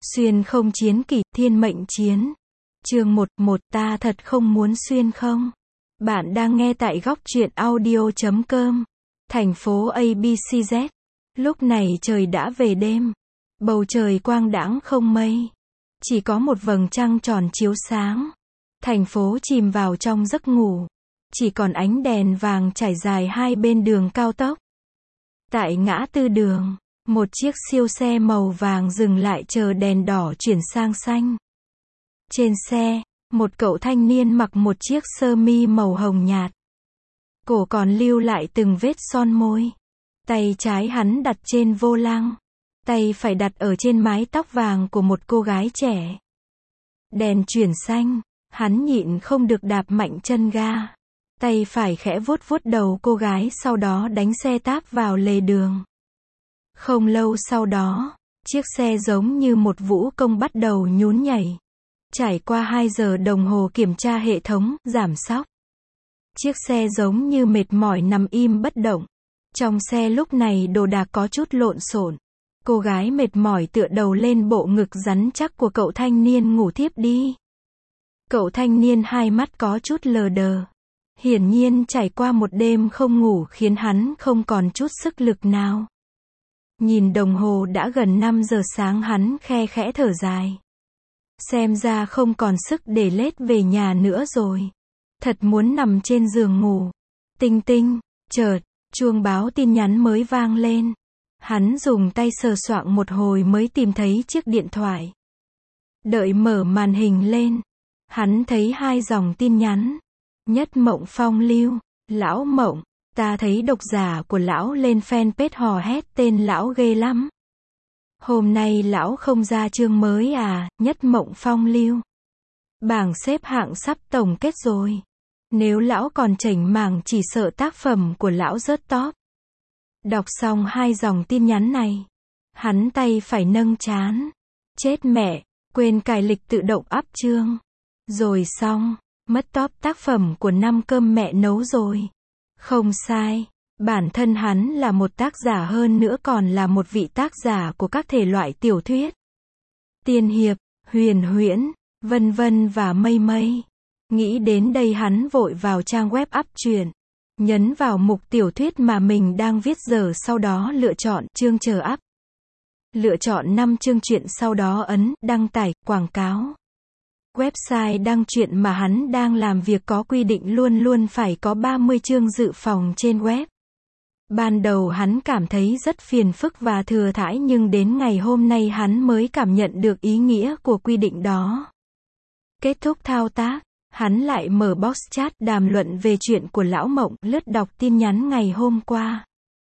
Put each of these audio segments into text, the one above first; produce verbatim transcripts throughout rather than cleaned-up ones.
Xuyên không chiến kỷ, thiên mệnh chiến. Chương một, một ta thật không muốn xuyên không? Bạn đang nghe tại góc truyện audio chấm com. Thành phố a bê xê Z. Lúc này trời đã về đêm. Bầu trời quang đãng không mây. Chỉ có một vầng trăng tròn chiếu sáng. Thành phố chìm vào trong giấc ngủ. Chỉ còn ánh đèn vàng trải dài hai bên đường cao tốc. Tại ngã tư đường, một chiếc siêu xe màu vàng dừng lại chờ đèn đỏ chuyển sang xanh. Trên xe, một cậu thanh niên mặc một chiếc sơ mi màu hồng nhạt. Cổ còn lưu lại từng vết son môi. Tay trái hắn đặt trên vô lăng. Tay phải đặt ở trên mái tóc vàng của một cô gái trẻ. Đèn chuyển xanh, hắn nhịn không được đạp mạnh chân ga. Tay phải khẽ vuốt vuốt đầu cô gái, sau đó đánh xe táp vào lề đường. Không lâu sau đó, chiếc xe giống như một vũ công bắt đầu nhún nhảy. Trải qua hai giờ đồng hồ kiểm tra hệ thống, giảm xóc. Chiếc xe giống như mệt mỏi nằm im bất động. Trong xe lúc này đồ đạc có chút lộn xộn. Cô gái mệt mỏi tựa đầu lên bộ ngực rắn chắc của cậu thanh niên ngủ thiếp đi. Cậu thanh niên hai mắt có chút lờ đờ. Hiển nhiên trải qua một đêm không ngủ khiến hắn không còn chút sức lực nào. Nhìn đồng hồ đã gần năm giờ sáng, hắn khe khẽ thở dài. Xem ra không còn sức để lết về nhà nữa rồi. Thật muốn nằm trên giường ngủ. Tinh tinh, chợt, chuông báo tin nhắn mới vang lên. Hắn dùng tay sờ soạng một hồi mới tìm thấy chiếc điện thoại. Đợi mở màn hình lên, hắn thấy hai dòng tin nhắn. Nhất Mộng phong lưu, lão Mộng, ta thấy độc giả của lão lên fanpage hò hét tên lão ghê lắm. Hôm nay lão không ra chương mới à? Nhất Mộng phong lưu. Bảng xếp hạng sắp tổng kết rồi. Nếu lão còn chểnh mảng chỉ sợ tác phẩm của lão rớt top. Đọc xong hai dòng tin nhắn này, hắn tay phải nâng trán. Chết mẹ, quên cài lịch tự động up chương. Rồi xong, mất top tác phẩm của năm cơm mẹ nấu rồi. Không sai, bản thân hắn là một tác giả, hơn nữa còn là một vị tác giả của các thể loại tiểu thuyết. Tiên hiệp, huyền huyễn, vân vân và mây mây. Nghĩ đến đây hắn vội vào trang web up truyện. Nhấn vào mục tiểu thuyết mà mình đang viết, giờ sau đó lựa chọn chương chờ up. Lựa chọn năm chương truyện, sau đó ấn đăng tải, quảng cáo. Website đăng truyện mà hắn đang làm việc có quy định luôn luôn phải có ba mươi chương dự phòng trên web. Ban đầu hắn cảm thấy rất phiền phức và thừa thãi, nhưng đến ngày hôm nay hắn mới cảm nhận được ý nghĩa của quy định đó. Kết thúc thao tác, hắn lại mở box chat đàm luận về chuyện của lão Mộng, lướt đọc tin nhắn ngày hôm qua.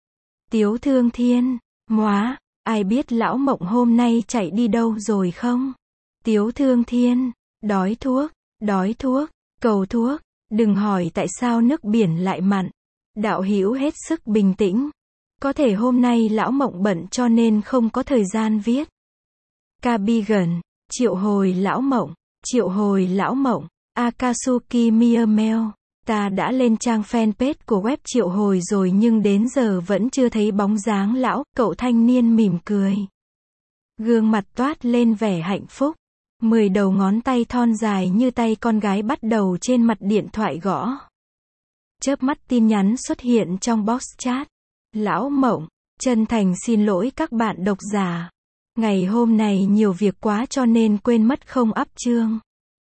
Tiếu Thương Thiên, móa, ai biết lão Mộng hôm nay chạy đi đâu rồi không? Tiếu Thương Thiên, đói thuốc, đói thuốc, cầu thuốc, đừng hỏi tại sao nước biển lại mặn. Đạo hữu hết sức bình tĩnh. Có thể hôm nay lão Mộng bận cho nên không có thời gian viết. Cardigan, triệu hồi lão Mộng, triệu hồi lão Mộng. Akatsuki Miyamel, ta đã lên trang fanpage của web triệu hồi rồi nhưng đến giờ vẫn chưa thấy bóng dáng lão. Cậu thanh niên mỉm cười. Gương mặt toát lên vẻ hạnh phúc. Mười đầu ngón tay thon dài như tay con gái bắt đầu trên mặt điện thoại gõ. Chớp mắt tin nhắn xuất hiện trong box chat. Lão Mộng, chân thành xin lỗi các bạn độc giả. Ngày hôm này nhiều việc quá cho nên quên mất không up chương.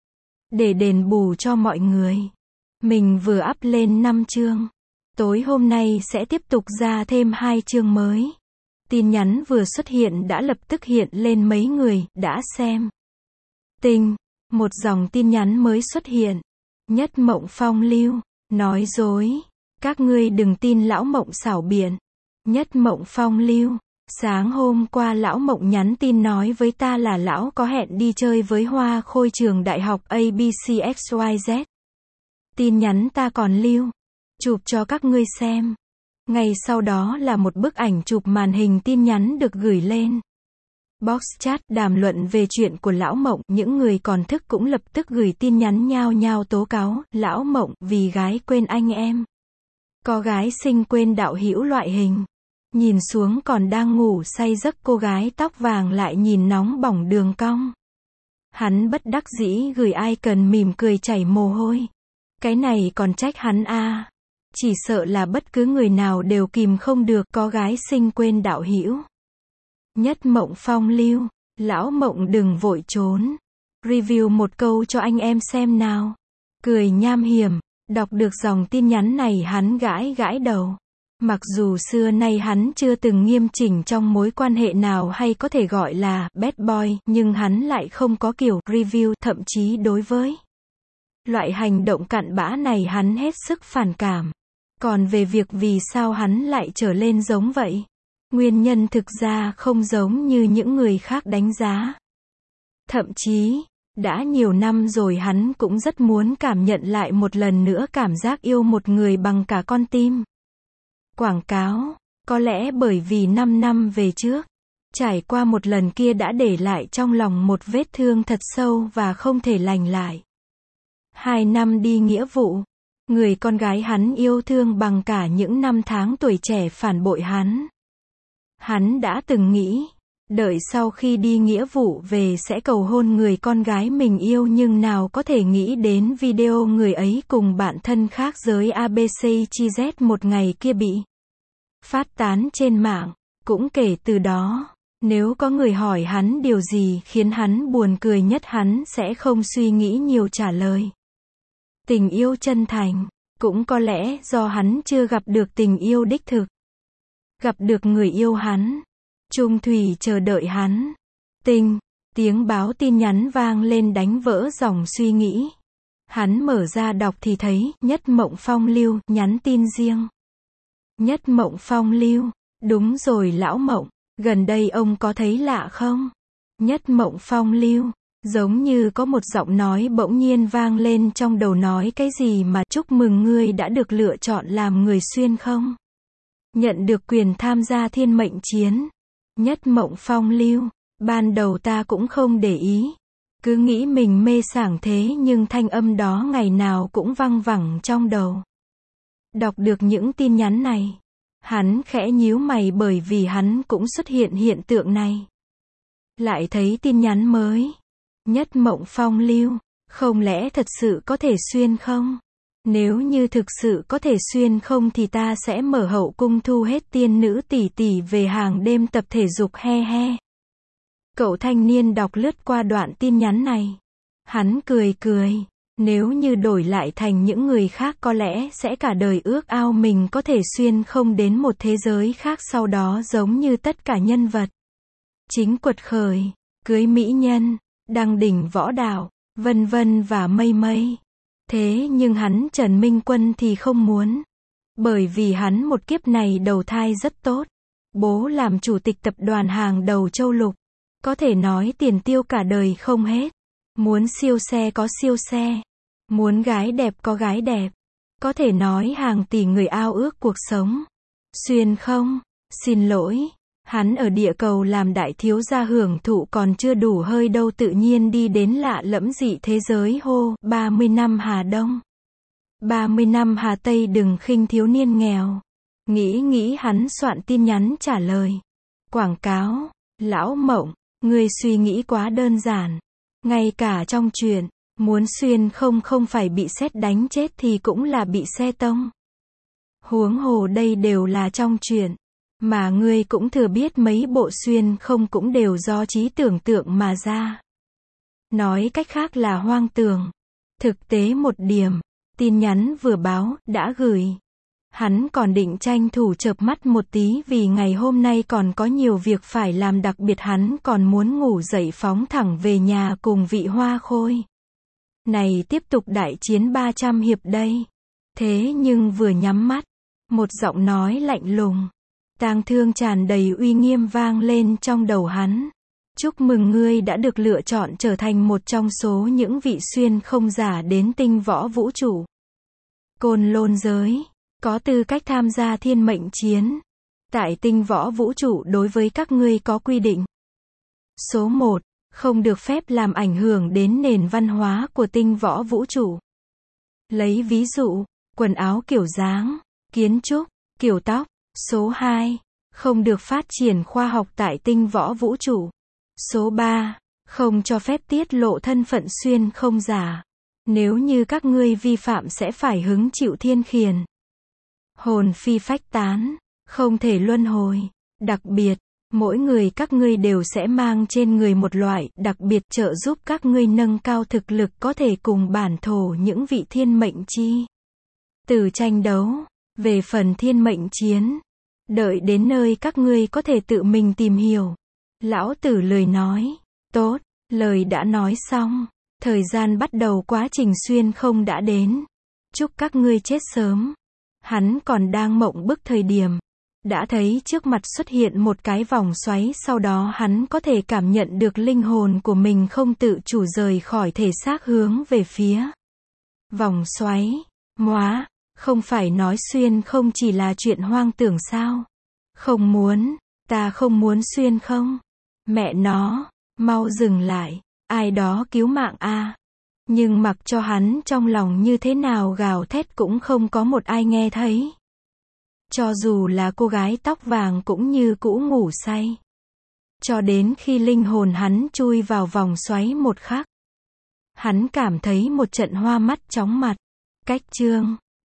Để đền bù cho mọi người, mình vừa up lên năm chương. Tối hôm nay sẽ tiếp tục ra thêm hai chương mới. Tin nhắn vừa xuất hiện đã lập tức hiện lên mấy người đã xem. Tinh, một dòng tin nhắn mới xuất hiện. Nhất Mộng phong lưu, nói dối. Các ngươi đừng tin lão Mộng xảo biện. Nhất Mộng phong lưu. Sáng hôm qua lão Mộng nhắn tin nói với ta là lão có hẹn đi chơi với Hoa Khôi trường đại học a bê xê ích y dét. Tin nhắn ta còn lưu. Chụp cho các ngươi xem. Ngay sau đó là một bức ảnh chụp màn hình tin nhắn được gửi lên. Box chat đàm luận về chuyện của lão Mộng. Những người còn thức cũng lập tức gửi tin nhắn nhao nhao tố cáo. Lão Mộng, vì gái quên anh em. Có gái sinh quên đạo hữu loại hình. Nhìn xuống còn đang ngủ say giấc cô gái tóc vàng lại nhìn nóng bỏng đường cong. Hắn bất đắc dĩ gửi icon mỉm cười chảy mồ hôi. Cái này còn trách hắn à. Chỉ sợ là bất cứ người nào đều kìm không được, có gái sinh quên đạo hữu. Nhất Mộng phong lưu, lão Mộng đừng vội trốn. Review một câu cho anh em xem nào. Cười nham hiểm, đọc được dòng tin nhắn này hắn gãi gãi đầu. Mặc dù xưa nay hắn chưa từng nghiêm chỉnh trong mối quan hệ nào hay có thể gọi là bad boy, nhưng hắn lại không có kiểu review, thậm chí đối với loại hành động cặn bã này hắn hết sức phản cảm. Còn về việc vì sao hắn lại trở lên giống vậy, nguyên nhân thực ra không giống như những người khác đánh giá. Thậm chí, đã nhiều năm rồi hắn cũng rất muốn cảm nhận lại một lần nữa cảm giác yêu một người bằng cả con tim. Quảng cáo, có lẽ bởi vì năm năm về trước, trải qua một lần kia đã để lại trong lòng một vết thương thật sâu và không thể lành lại. Hai năm đi nghĩa vụ, người con gái hắn yêu thương bằng cả những năm tháng tuổi trẻ phản bội hắn. Hắn đã từng nghĩ, đợi sau khi đi nghĩa vụ về sẽ cầu hôn người con gái mình yêu, nhưng nào có thể nghĩ đến video người ấy cùng bạn thân khác giới a bê xê chi dét một ngày kia bị phát tán trên mạng. Cũng kể từ đó, nếu có người hỏi hắn điều gì khiến hắn buồn cười nhất, hắn sẽ không suy nghĩ nhiều trả lời. Tình yêu chân thành, cũng có lẽ do hắn chưa gặp được tình yêu đích thực. Gặp được người yêu hắn, trung thủy chờ đợi hắn. Tinh, tiếng báo tin nhắn vang lên đánh vỡ dòng suy nghĩ. Hắn mở ra đọc thì thấy, Nhất Mộng phong lưu, nhắn tin riêng. Nhất Mộng phong lưu, đúng rồi lão Mộng, gần đây ông có thấy lạ không? Nhất Mộng phong lưu, giống như có một giọng nói bỗng nhiên vang lên trong đầu nói cái gì mà chúc mừng ngươi đã được lựa chọn làm người xuyên không? Nhận được quyền tham gia thiên mệnh chiến. Nhất Mộng phong lưu, ban đầu ta cũng không để ý. Cứ nghĩ mình mê sảng thế nhưng thanh âm đó ngày nào cũng văng vẳng trong đầu. Đọc được những tin nhắn này, hắn khẽ nhíu mày bởi vì hắn cũng xuất hiện hiện tượng này. Lại thấy tin nhắn mới. Nhất Mộng phong lưu, không lẽ thật sự có thể xuyên không? Nếu như thực sự có thể xuyên không thì ta sẽ mở hậu cung thu hết tiên nữ tỷ tỷ về hàng đêm tập thể dục he he. Cậu thanh niên đọc lướt qua đoạn tin nhắn này. Hắn cười cười. Nếu như đổi lại thành những người khác có lẽ sẽ cả đời ước ao mình có thể xuyên không đến một thế giới khác, sau đó giống như tất cả nhân vật chính quật khởi, cưới mỹ nhân, đăng đỉnh võ đạo, vân vân và mây mây. Thế nhưng hắn Trần Minh Quân thì không muốn. Bởi vì hắn một kiếp này đầu thai rất tốt. Bố làm chủ tịch tập đoàn hàng đầu châu lục. Có thể nói tiền tiêu cả đời không hết. Muốn siêu xe có siêu xe. Muốn gái đẹp có gái đẹp. Có thể nói hàng tỷ người ao ước cuộc sống. Xuyên không? Xin lỗi. Hắn ở địa cầu làm đại thiếu gia hưởng thụ còn chưa đủ hơi đâu, tự nhiên đi đến lạ lẫm dị thế giới hô, ba mươi năm Hà Đông. ba mươi năm Hà Tây đừng khinh thiếu niên nghèo. Nghĩ nghĩ hắn soạn tin nhắn trả lời. Quảng cáo, lão Mộng, ngươi suy nghĩ quá đơn giản. Ngay cả trong chuyện, muốn xuyên không không phải bị sét đánh chết thì cũng là bị xe tông. Huống hồ đây đều là trong chuyện. Mà ngươi cũng thừa biết mấy bộ xuyên không cũng đều do trí tưởng tượng mà ra. Nói cách khác là hoang tưởng. Thực tế một điểm, tin nhắn vừa báo, đã gửi. Hắn còn định tranh thủ chợp mắt một tí vì ngày hôm nay còn có nhiều việc phải làm, đặc biệt hắn còn muốn ngủ dậy phóng thẳng về nhà cùng vị Hoa Khôi này tiếp tục đại chiến ba trăm hiệp đây. Thế nhưng vừa nhắm mắt, một giọng nói lạnh lùng, tang thương tràn đầy uy nghiêm vang lên trong đầu hắn. Chúc mừng ngươi đã được lựa chọn trở thành một trong số những vị xuyên không giả đến tinh võ vũ trụ Côn Lôn giới, có tư cách tham gia thiên mệnh chiến. Tại tinh võ vũ trụ đối với các ngươi có quy định. Số một, không được phép làm ảnh hưởng đến nền văn hóa của tinh võ vũ trụ. Lấy ví dụ, quần áo kiểu dáng, kiến trúc, kiểu tóc. Số hai, Không được phát triển khoa học tại tinh võ vũ trụ. Số ba. Không cho phép tiết lộ thân phận xuyên không giả. Nếu như các ngươi vi phạm sẽ phải hứng chịu thiên khiển. Hồn phi phách tán, không thể luân hồi. Đặc biệt, mỗi người các ngươi đều sẽ mang trên người một loại đặc biệt trợ giúp các ngươi nâng cao thực lực có thể cùng bản thổ những vị thiên mệnh chi từ tranh đấu. Về phần thiên mệnh chiến, đợi đến nơi các ngươi có thể tự mình tìm hiểu. Lão tử lười nói. Tốt, lời đã nói xong. Thời gian bắt đầu quá trình xuyên không đã đến. Chúc các ngươi chết sớm. Hắn còn đang mộng bức thời điểm. Đã thấy trước mặt xuất hiện một cái vòng xoáy, sau đó hắn có thể cảm nhận được linh hồn của mình không tự chủ rời khỏi thể xác hướng về phía vòng xoáy. Móa, không phải nói xuyên không chỉ là chuyện hoang tưởng sao? Không muốn, ta không muốn xuyên không? Mẹ nó, mau dừng lại, ai đó cứu mạng a. Nhưng mặc cho hắn trong lòng như thế nào gào thét cũng không có một ai nghe thấy. Cho dù là cô gái tóc vàng cũng như cũ ngủ say. Cho đến khi linh hồn hắn chui vào vòng xoáy một khắc. Hắn cảm thấy một trận hoa mắt chóng mặt. Cách chương